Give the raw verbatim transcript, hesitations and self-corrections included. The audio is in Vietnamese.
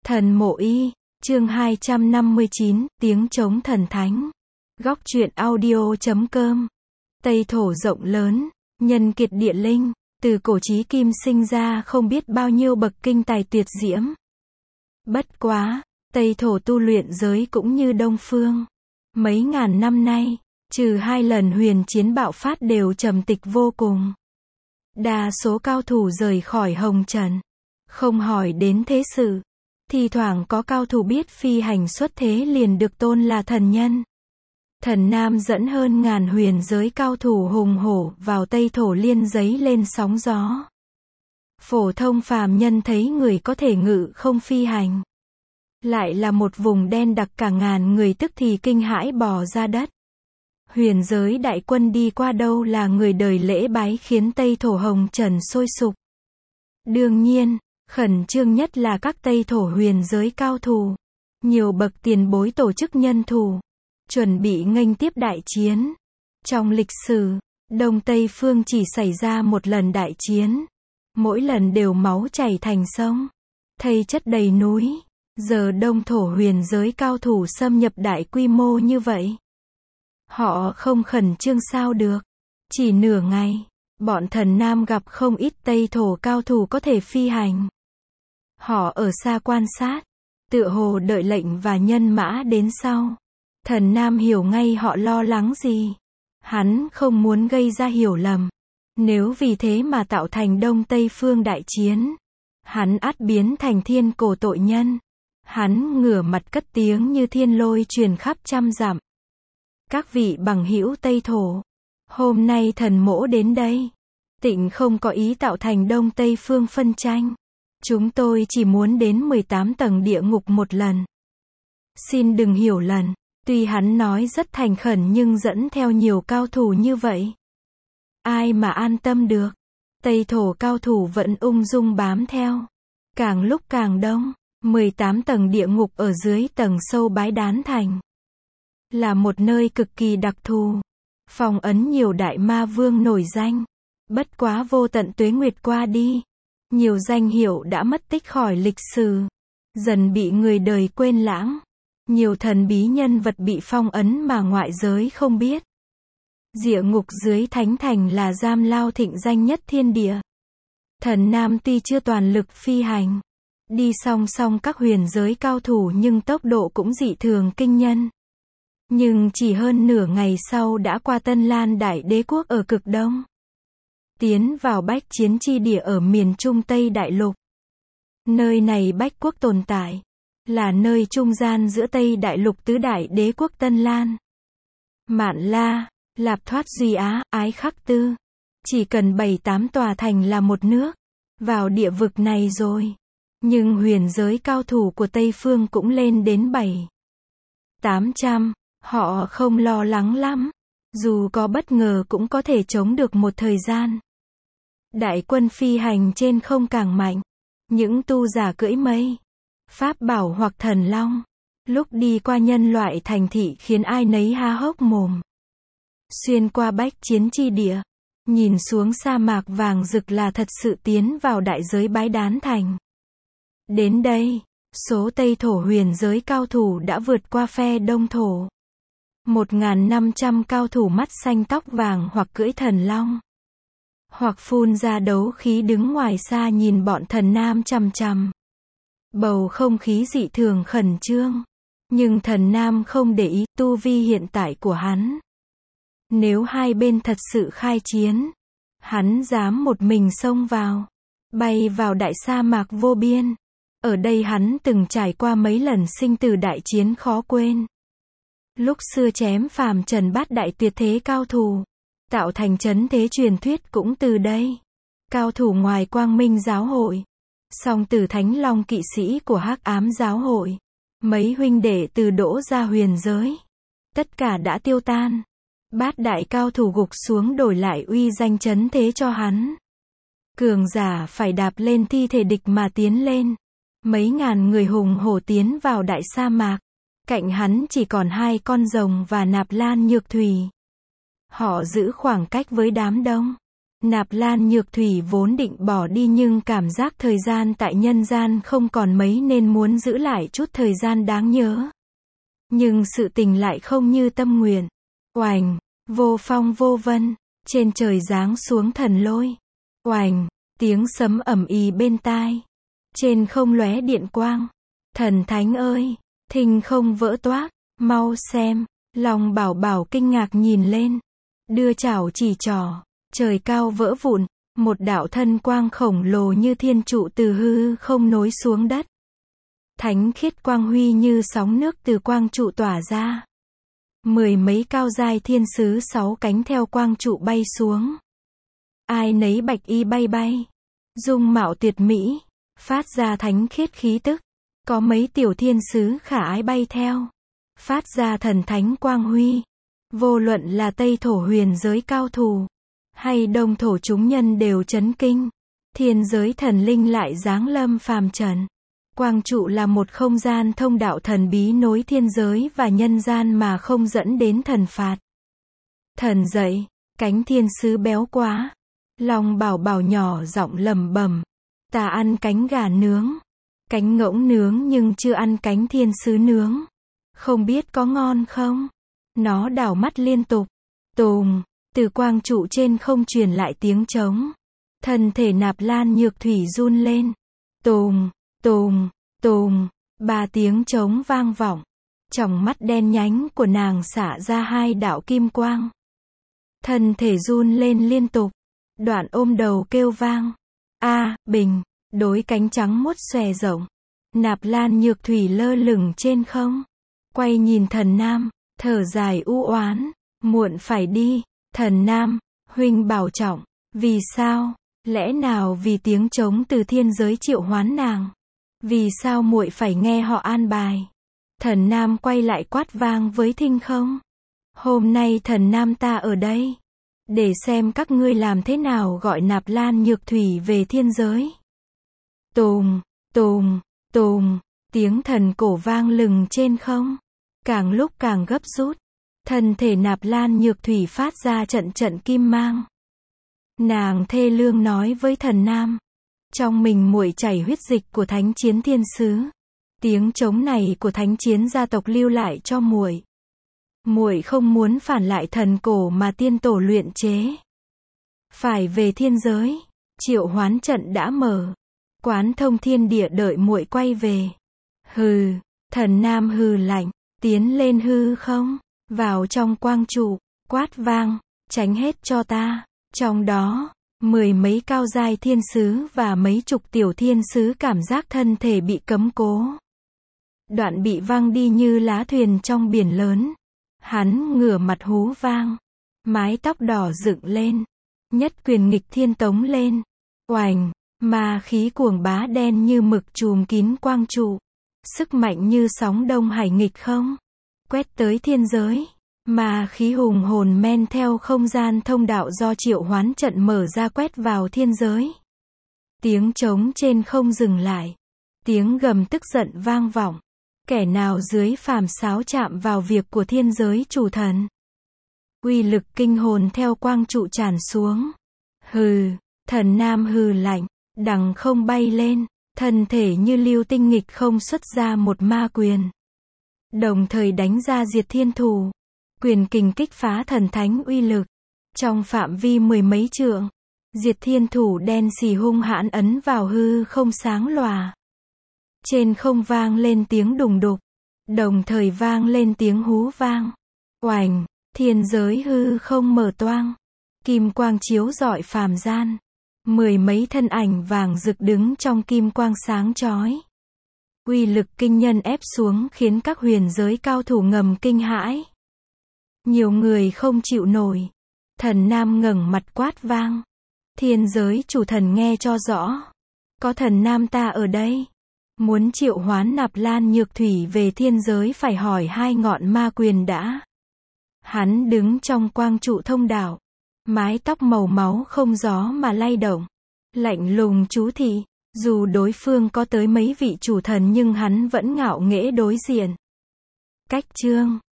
Thần Mộ Y, chương hai trăm năm mươi chín, tiếng trống thần thánh. Góc truyện audio chấm com. Tây thổ rộng lớn, nhân kiệt địa linh, từ cổ chí kim sinh ra không biết bao nhiêu bậc kinh tài tuyệt diễm. Bất quá, Tây thổ tu luyện giới cũng như Đông phương. Mấy ngàn năm nay, trừ hai lần huyền chiến bạo phát đều trầm tịch vô cùng. Đa số cao thủ rời khỏi hồng trần, không hỏi đến thế sự. Thì thoảng có cao thủ biết phi hành xuất thế liền được tôn là thần nhân. Thần Nam dẫn hơn ngàn huyền giới cao thủ hùng hổ vào Tây thổ liên giấy lên sóng gió. Phổ thông phàm nhân thấy người có thể ngự không phi hành, lại là một vùng đen đặc, cả ngàn người tức thì kinh hãi bò ra đất. Huyền giới đại quân đi qua đâu là người đời lễ bái, khiến Tây thổ hồng trần sôi sục. Đương nhiên, khẩn trương nhất là các Tây thổ huyền giới cao thủ. Nhiều bậc tiền bối tổ chức nhân thủ, chuẩn bị nghênh tiếp đại chiến. Trong lịch sử, Đông Tây phương chỉ xảy ra một lần đại chiến. Mỗi lần đều máu chảy thành sông, thây chất đầy núi. Giờ Đông thổ huyền giới cao thủ xâm nhập đại quy mô như vậy, họ không khẩn trương sao được. Chỉ nửa ngày, bọn thần Nam gặp không ít Tây thổ cao thủ có thể phi hành. Họ ở xa quan sát, tựa hồ đợi lệnh và nhân mã đến sau. Thần Nam hiểu ngay họ lo lắng gì. Hắn không muốn gây ra hiểu lầm. Nếu vì thế mà tạo thành Đông Tây phương đại chiến, hắn ắt biến thành thiên cổ tội nhân. Hắn ngửa mặt cất tiếng như thiên lôi truyền khắp trăm dặm. Các vị bằng hữu Tây thổ, hôm nay thần mỗ đến đây, tịnh không có ý tạo thành Đông Tây phương phân tranh. Chúng tôi chỉ muốn đến mười tám tầng địa ngục một lần. Xin đừng hiểu lầm, tuy hắn nói rất thành khẩn nhưng dẫn theo nhiều cao thủ như vậy, ai mà an tâm được. Tây thổ cao thủ vẫn ung dung bám theo. Càng lúc càng đông, mười tám tầng địa ngục ở dưới tầng sâu Bái Đán Thành. Là một nơi cực kỳ đặc thù, phong ấn nhiều đại ma vương nổi danh. Bất quá vô tận tuế nguyệt qua đi, nhiều danh hiệu đã mất tích khỏi lịch sử, dần bị người đời quên lãng. Nhiều thần bí nhân vật bị phong ấn mà ngoại giới không biết. Địa ngục dưới thánh thành là giam lao thịnh danh nhất thiên địa. Thần Nam tuy chưa toàn lực phi hành, đi song song các huyền giới cao thủ, nhưng tốc độ cũng dị thường kinh nhân. Nhưng chỉ hơn nửa ngày sau đã qua Tân Lan Đại Đế quốc ở cực đông, tiến vào bách chiến chi địa ở miền Trung Tây Đại Lục. Nơi này bách quốc tồn tại, là nơi trung gian giữa Tây Đại Lục tứ đại đế quốc Tân Lan, Mạn La, Lạp Thoát Duy Á, Ái Khắc Tư. Chỉ cần bảy tám tòa thành là một nước vào địa vực này rồi. Nhưng huyền giới cao thủ của Tây phương cũng lên đến bảy tám trăm. Họ không lo lắng lắm, dù có bất ngờ cũng có thể chống được một thời gian. Đại quân phi hành trên không càng mạnh. Những tu giả cưỡi mây, pháp bảo hoặc thần long, lúc đi qua nhân loại thành thị khiến ai nấy há hốc mồm. Xuyên qua bách chiến chi địa, nhìn xuống sa mạc vàng rực là thật sự tiến vào đại giới Bái Đán Thành. Đến đây, số Tây thổ huyền giới cao thủ đã vượt qua phe Đông thổ. một nghìn năm trăm cao thủ mắt xanh tóc vàng hoặc cưỡi thần long, hoặc phun ra đấu khí đứng ngoài xa nhìn bọn thần Nam chằm chằm. Bầu không khí dị thường khẩn trương. Nhưng thần Nam không để ý tu vi hiện tại của hắn. Nếu hai bên thật sự khai chiến, hắn dám một mình xông vào, bay vào đại sa mạc vô biên. Ở đây hắn từng trải qua mấy lần sinh tử đại chiến khó quên. Lúc xưa chém phàm trần bát đại tuyệt thế cao thủ, tạo thành trấn thế truyền thuyết cũng từ đây. Cao thủ ngoài Quang Minh giáo hội, song tử Thánh Long kỵ sĩ của Hắc Ám giáo hội, mấy huynh đệ từ đỗ ra huyền giới, tất cả đã tiêu tan. Bát đại cao thủ gục xuống đổi lại uy danh trấn thế cho hắn. Cường giả phải đạp lên thi thể địch mà tiến lên. Mấy ngàn người hùng hổ tiến vào đại sa mạc. Cạnh hắn chỉ còn hai con rồng và Nạp Lan Nhược Thủy. Họ giữ khoảng cách với đám đông, Nạp Lan Nhược Thủy vốn định bỏ đi nhưng cảm giác thời gian tại nhân gian không còn mấy nên muốn giữ lại chút thời gian đáng nhớ. Nhưng sự tình lại không như tâm nguyện. Oành, vô phong vô vân, trên trời giáng xuống thần lôi. Oành, tiếng sấm ầm ĩ bên tai. Trên không lóe điện quang. Thần thánh ơi, thinh không vỡ toác, mau xem. Long Bảo Bảo kinh ngạc nhìn lên. Đưa chảo chỉ trỏ, trời cao vỡ vụn, một đạo thân quang khổng lồ như thiên trụ từ hư không nối xuống đất. Thánh khiết quang huy như sóng nước từ quang trụ tỏa ra. Mười mấy cao giai thiên sứ sáu cánh theo quang trụ bay xuống. Ai nấy bạch y bay bay, dung mạo tuyệt mỹ, phát ra thánh khiết khí tức. Có mấy tiểu thiên sứ khả ái bay theo, phát ra thần thánh quang huy. Vô luận là Tây thổ huyền giới cao thủ, hay Đông thổ chúng nhân đều chấn kinh. Thiên giới thần linh lại giáng lâm phàm trần. Quang trụ là một không gian thông đạo thần bí nối thiên giới và nhân gian mà không dẫn đến thần phạt. Thần dậy, cánh thiên sứ béo quá. Long Bảo Bảo nhỏ giọng lẩm bẩm, ta ăn cánh gà nướng, cánh ngỗng nướng nhưng chưa ăn cánh thiên sứ nướng. Không biết có ngon không? Nó đảo mắt liên tục. Tùng, từ quang trụ trên không truyền lại tiếng trống. Thân thể Nạp Lan Nhược Thủy run lên. Tùng, tùng, tùng, ba tiếng trống vang vọng. Tròng mắt đen nhánh của nàng xả ra hai đạo kim quang. Thân thể run lên liên tục. Đoạn ôm đầu kêu vang. A, bình, đối cánh trắng muốt xòe rộng. Nạp Lan Nhược Thủy lơ lửng trên không. Quay nhìn Thần Nam, thở dài u oán. Muộn phải đi. Thần Nam, huynh bảo trọng. Vì sao? Lẽ nào vì tiếng trống từ thiên giới triệu hoán nàng? Vì sao muội phải nghe họ an bài? Thần Nam quay lại quát vang với thinh không. Hôm nay Thần Nam ta ở đây, để xem các ngươi làm thế nào gọi Nạp Lan Nhược Thủy về thiên giới. Tùng, tùng, tùng, tiếng thần cổ vang lừng trên không. Càng lúc càng gấp rút. Thân thể Nạp Lan Nhược Thủy phát ra trận trận kim mang. Nàng thê lương nói với Thần Nam. Trong mình muội chảy huyết dịch của thánh chiến thiên sứ. Tiếng trống này của thánh chiến gia tộc lưu lại cho muội. Muội không muốn phản lại thần cổ mà tiên tổ luyện chế. Phải về thiên giới. Triệu hoán trận đã mở. Quán thông thiên địa đợi muội quay về. Hừ, Thần Nam hừ lạnh, tiến lên hư không, vào trong quang trụ, quát vang, tránh hết cho ta. Trong đó, mười mấy cao giai thiên sứ và mấy chục tiểu thiên sứ cảm giác thân thể bị cấm cố. Đoạn bị văng đi như lá thuyền trong biển lớn. Hắn ngửa mặt hú vang, mái tóc đỏ dựng lên, nhất quyền nghịch thiên tống lên. Oành, ma khí cuồng bá đen như mực trùm kín quang trụ. Sức mạnh như sóng đông hải nghịch không, quét tới thiên giới. Ma khí hùng hồn men theo không gian thông đạo do triệu hoán trận mở ra quét vào thiên giới. Tiếng trống trên không dừng lại. Tiếng gầm tức giận vang vọng. Kẻ nào dưới phàm sáo chạm vào việc của thiên giới chủ thần. Uy lực kinh hồn theo quang trụ tràn xuống. Hừ, Thần Nam hừ lạnh, đằng không bay lên, thân thể như lưu tinh nghịch không xuất ra một ma quyền. Đồng thời đánh ra diệt thiên thủ. Quyền kình kích phá thần thánh uy lực. Trong phạm vi mười mấy trượng, diệt thiên thủ đen xì hung hãn ấn vào hư không sáng lòa. Trên không vang lên tiếng đùng đục, đồng thời vang lên tiếng hú vang. Oành, thiên giới hư không mở toang. Kim quang chiếu rọi phàm gian. Mười mấy thân ảnh vàng rực đứng trong kim quang sáng chói. Uy lực kinh nhân ép xuống khiến các huyền giới cao thủ ngầm kinh hãi. Nhiều người không chịu nổi. Thần Nam ngẩng mặt quát vang. Thiên giới chủ thần nghe cho rõ. Có Thần Nam ta ở đây. Muốn triệu hoán Nạp Lan Nhược Thủy về thiên giới phải hỏi hai ngọn ma quyền đã. Hắn đứng trong quang trụ thông đạo. Mái tóc màu máu không gió mà lay động. Lạnh lùng chú thị. Dù đối phương có tới mấy vị chủ thần nhưng hắn vẫn ngạo nghễ đối diện. Cách chương